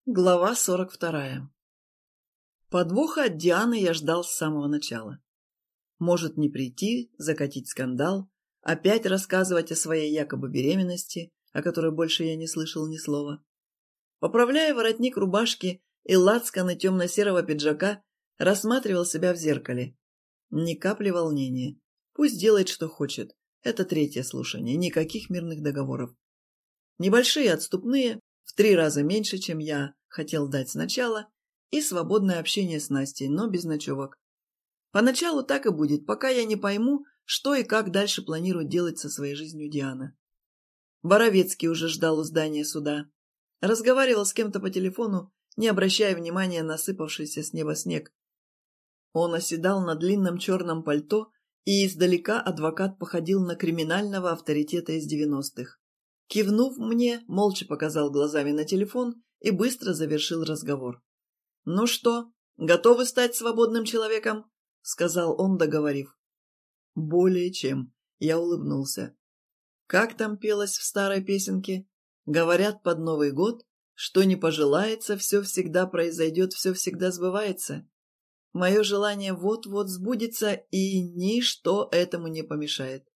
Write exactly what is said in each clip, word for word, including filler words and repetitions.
Глава сорок вторая. Подвоха от Дианы я ждал с самого начала. Может не прийти, закатить скандал, опять рассказывать о своей якобы беременности, о которой больше я не слышал ни слова. Поправляя воротник рубашки и лацканы темно-серого пиджака, рассматривал себя в зеркале. Ни капли волнения. Пусть делает, что хочет. Это третье слушание, никаких мирных договоров. Небольшие отступные, в три раза меньше, чем я хотел дать сначала, и свободное общение с Настей, но без ночевок. Поначалу так и будет, пока я не пойму, что и как дальше планирует делать со своей жизнью Диана. Боровецкий уже ждал у здания суда. Разговаривал с кем-то по телефону, не обращая внимания на сыпавшийся с неба снег. Он оседал на длинном черном пальто, и издалека адвокат походил на криминального авторитета из девяностых. Кивнув мне, молча показал глазами на телефон и быстро завершил разговор. «Ну что, готовы стать свободным человеком?» — сказал он, договорив. «Более чем», — я улыбнулся. Как там пелось в старой песенке? Говорят под Новый год, что не пожелается, все всегда произойдет, все всегда сбывается. Мое желание вот-вот сбудется, и ничто этому не помешает.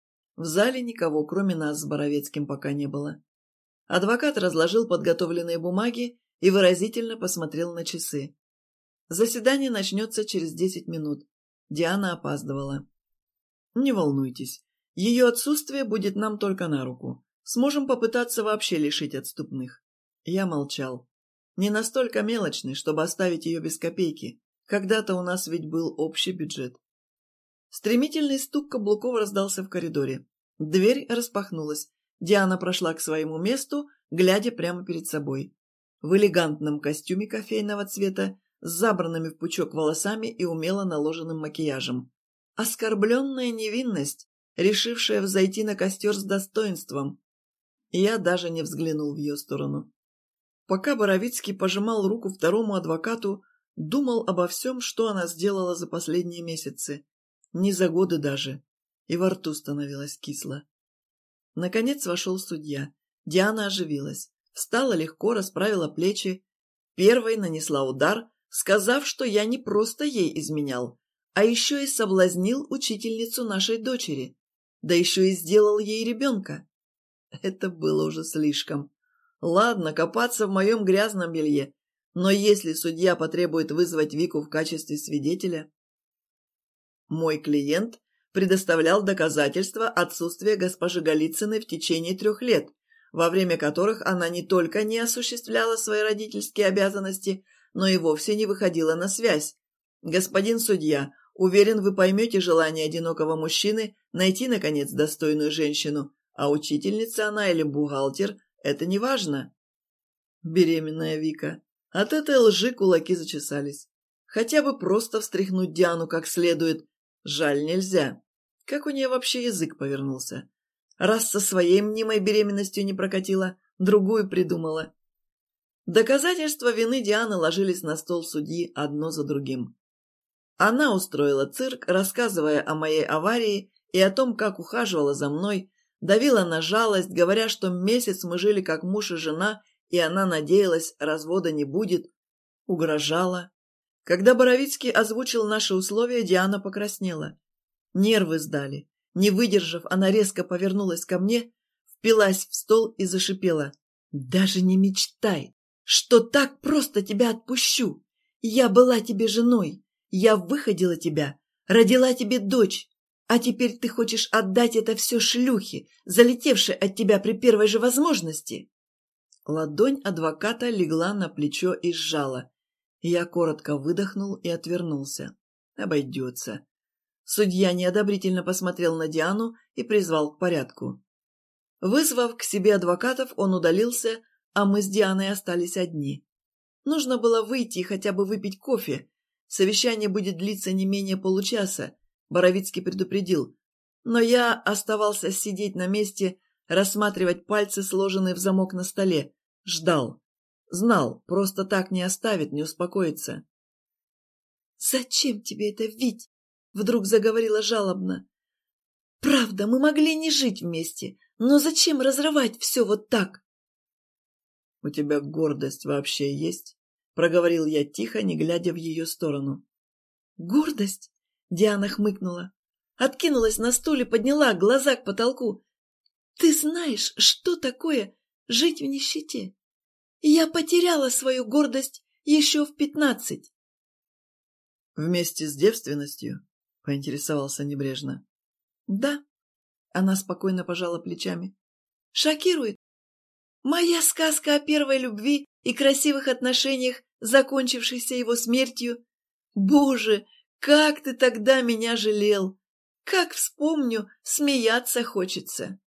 В зале никого, кроме нас с Боровецким, пока не было. Адвокат разложил подготовленные бумаги и выразительно посмотрел на часы. Заседание начнется через десять минут. Диана опаздывала. Не волнуйтесь, ее отсутствие будет нам только на руку. Сможем попытаться вообще лишить отступных. Я молчал. Не настолько мелочный, чтобы оставить ее без копейки. Когда-то у нас ведь был общий бюджет. Стремительный стук каблуков раздался в коридоре. Дверь распахнулась. Диана прошла к своему месту, глядя прямо перед собой. В элегантном костюме кофейного цвета, с забранными в пучок волосами и умело наложенным макияжем. Оскорбленная невинность, решившая взойти на костер с достоинством. Я даже не взглянул в ее сторону. Пока Боровицкий пожимал руку второму адвокату, думал обо всем, что она сделала за последние месяцы. Не за годы даже. И во рту становилось кисло. Наконец вошел судья. Диана оживилась. Встала легко, расправила плечи. Первой нанесла удар, сказав, что я не просто ей изменял, а еще и соблазнил учительницу нашей дочери. Да еще и сделал ей ребенка. Это было уже слишком. Ладно, копаться в моем грязном белье. Но если судья потребует вызвать Вику в качестве свидетеля... Мой клиент предоставлял доказательства отсутствия госпожи Голицыной в течение трех лет, во время которых она не только не осуществляла свои родительские обязанности, но и вовсе не выходила на связь. Господин судья, уверен, вы поймете желание одинокого мужчины найти, наконец, достойную женщину, а учительница она или бухгалтер – это не важно. Беременная Вика. От этой лжи кулаки зачесались. Хотя бы просто встряхнуть Диану как следует. Жаль, нельзя. Как у нее вообще язык повернулся? Раз со своей мнимой беременностью не прокатила, другую придумала. Доказательства вины Дианы ложились на стол судьи одно за другим. Она устроила цирк, рассказывая о моей аварии и о том, как ухаживала за мной, давила на жалость, говоря, что месяц мы жили как муж и жена, и она надеялась, развода не будет, угрожала. Когда Боровицкий озвучил наши условия, Диана покраснела. Нервы сдали. Не выдержав, она резко повернулась ко мне, впилась в стол и зашипела. «Даже не мечтай, что так просто тебя отпущу. Я была тебе женой, я выходила тебя, родила тебе дочь, а теперь ты хочешь отдать это все шлюхе, залетевшей от тебя при первой же возможности?» Ладонь адвоката легла на плечо и сжала. Я коротко выдохнул и отвернулся. Обойдется. Судья неодобрительно посмотрел на Диану и призвал к порядку. Вызвав к себе адвокатов, он удалился, а мы с Дианой остались одни. Нужно было выйти и хотя бы выпить кофе. Совещание будет длиться не менее получаса, Боровицкий предупредил. Но я оставался сидеть на месте, рассматривать пальцы, сложенные в замок на столе. Ждал. Знал, просто так не оставит, не успокоится. «Зачем тебе это, Вить?» — вдруг заговорила жалобно. «Правда, мы могли не жить вместе, но зачем разрывать все вот так?» «У тебя гордость вообще есть?» — проговорил я тихо, не глядя в ее сторону. «Гордость?» — Диана хмыкнула. Откинулась на стуле, подняла глаза к потолку. «Ты знаешь, что такое жить в нищете? Я потеряла свою гордость еще в пятнадцать». «Вместе с девственностью?» — поинтересовался небрежно. «Да», — она спокойно пожала плечами. «Шокирует. Моя сказка о первой любви и красивых отношениях, закончившихся его смертью. Боже, как ты тогда меня жалел! Как вспомню, смеяться хочется».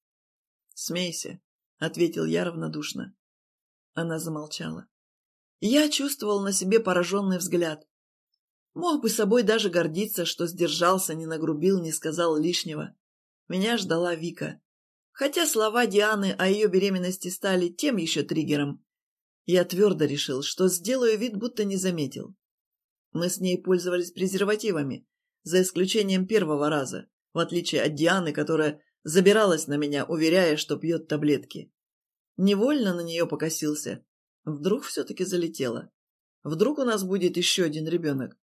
«Смейся», — ответил я равнодушно. Она замолчала. Я чувствовал на себе пораженный взгляд. Мог бы собой даже гордиться, что сдержался, не нагрубил, не сказал лишнего. Меня ждала Вика. Хотя слова Дианы о ее беременности стали тем еще триггером. Я твердо решил, что сделаю вид, будто не заметил. Мы с ней пользовались презервативами, за исключением первого раза, в отличие от Дианы, которая забиралась на меня, уверяя, что пьет таблетки. Невольно на нее покосился. Вдруг все-таки залетело. Вдруг у нас будет еще один ребенок.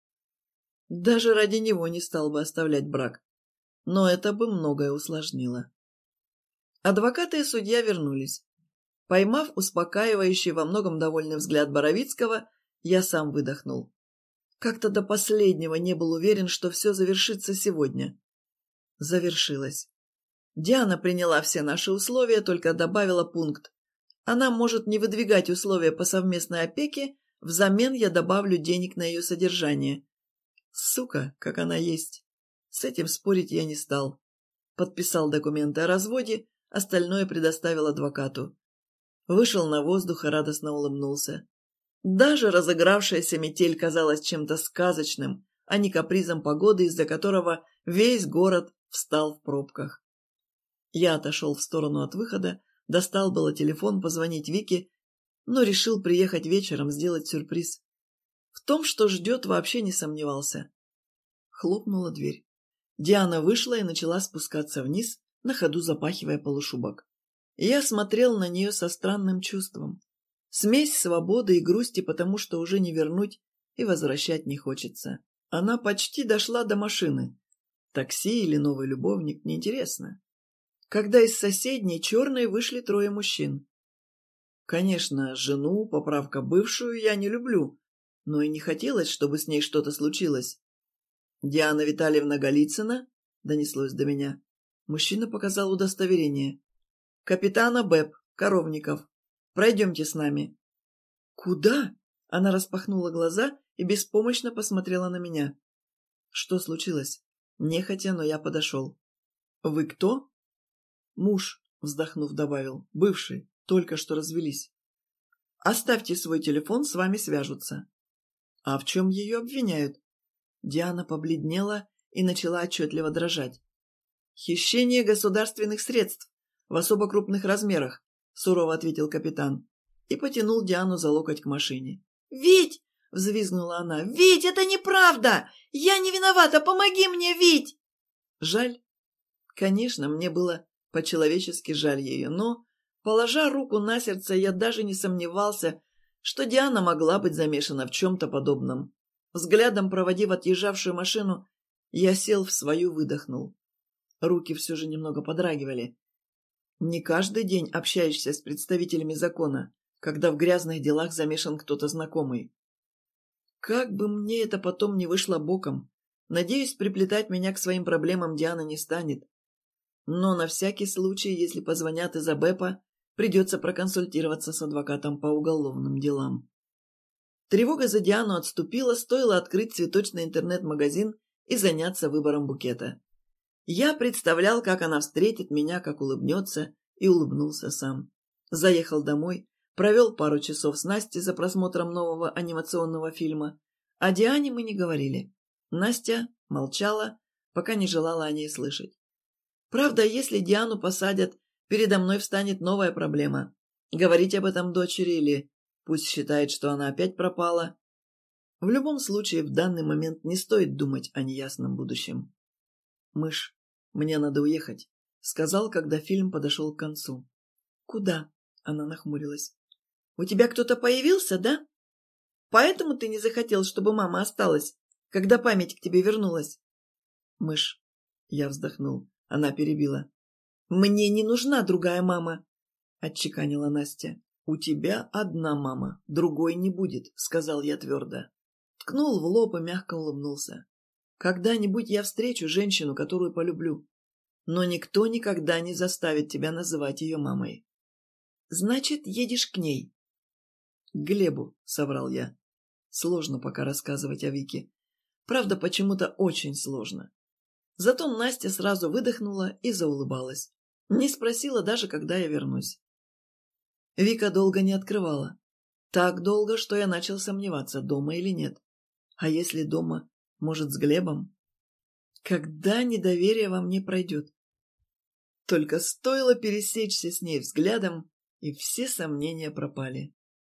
Даже ради него не стал бы оставлять брак. Но это бы многое усложнило. Адвокаты и судья вернулись. Поймав успокаивающий, во многом довольный взгляд Боровицкого, я сам выдохнул. Как-то до последнего не был уверен, что все завершится сегодня. Завершилось. Диана приняла все наши условия, только добавила пункт. Она может не выдвигать условия по совместной опеке, взамен я добавлю денег на ее содержание. Сука, как она есть. С этим спорить я не стал. Подписал документы о разводе, остальное предоставил адвокату. Вышел на воздух и радостно улыбнулся. Даже разыгравшаяся метель казалась чем-то сказочным, а не капризом погоды, из-за которого весь город встал в пробках. Я отошел в сторону от выхода, достал было телефон позвонить Вике, но решил приехать вечером сделать сюрприз. В том, что ждет, вообще не сомневался. Хлопнула дверь. Диана вышла и начала спускаться вниз, на ходу запахивая полушубок. Я смотрел на нее со странным чувством. Смесь свободы и грусти, потому что уже не вернуть и возвращать не хочется. Она почти дошла до машины. Такси или новый любовник, неинтересно. Когда из соседней черной вышли трое мужчин. Конечно, жену, поправка бывшую, я не люблю, но и не хотелось, чтобы с ней что-то случилось. «Диана Витальевна Голицына?» — донеслось до меня. Мужчина показал удостоверение. «Капитана Бэб, Коровников. Пройдемте с нами». «Куда?» — она распахнула глаза и беспомощно посмотрела на меня. «Что случилось?» Нехотя, но я подошел. «Вы кто?» «Муж», — вздохнув, добавил. «Бывший. Только что развелись». «Оставьте свой телефон, с вами свяжутся». «А в чем ее обвиняют?» Диана побледнела и начала отчетливо дрожать. «Хищение государственных средств в особо крупных размерах», — сурово ответил капитан и потянул Диану за локоть к машине. «Вить!» — взвизгнула она. «Вить, это неправда! Я не виновата! Помоги мне, Вить!» Жаль. Конечно, мне было по-человечески жаль ее, но, положа руку на сердце, я даже не сомневался, что Диана могла быть замешана в чем-то подобном. Взглядом проводив отъезжавшую машину, я сел в свою, выдохнул. Руки все же немного подрагивали. Не каждый день общаешься с представителями закона, когда в грязных делах замешан кто-то знакомый. Как бы мне это потом не вышло боком, надеюсь, приплетать меня к своим проблемам Диана не станет. Но на всякий случай, если позвонят из АБЭПа, придется проконсультироваться с адвокатом по уголовным делам. Тревога за Диану отступила, стоило открыть цветочный интернет-магазин и заняться выбором букета. Я представлял, как она встретит меня, как улыбнется, и улыбнулся сам. Заехал домой, провел пару часов с Настей за просмотром нового анимационного фильма. О Диане мы не говорили. Настя молчала, пока не желала о ней слышать. Правда, если Диану посадят, передо мной встанет новая проблема. Говорить об этом дочери или пусть считает, что она опять пропала. В любом случае, в данный момент не стоит думать о неясном будущем. «Мышь, мне надо уехать», — сказал, когда фильм подошел к концу. «Куда?» — она нахмурилась. У тебя кто-то появился, да? Поэтому ты не захотел, чтобы мама осталась, когда память к тебе вернулась?» «Мышь», — я вздохнул. Она перебила. «Мне не нужна другая мама», — отчеканила Настя. «У тебя одна мама, другой не будет», — сказал я твердо. Ткнул в лоб и мягко улыбнулся. «Когда-нибудь я встречу женщину, которую полюблю. Но никто никогда не заставит тебя называть ее мамой». «Значит, едешь к ней?» «К Глебу», — соврал я. Сложно пока рассказывать о Вике. Правда, почему-то очень сложно. Зато Настя сразу выдохнула и заулыбалась. Не спросила даже, когда я вернусь. Вика долго не открывала. Так долго, что я начал сомневаться, дома или нет. А если дома, может, с Глебом? Когда недоверие во мне пройдет? Только стоило пересечься с ней взглядом, и все сомнения пропали.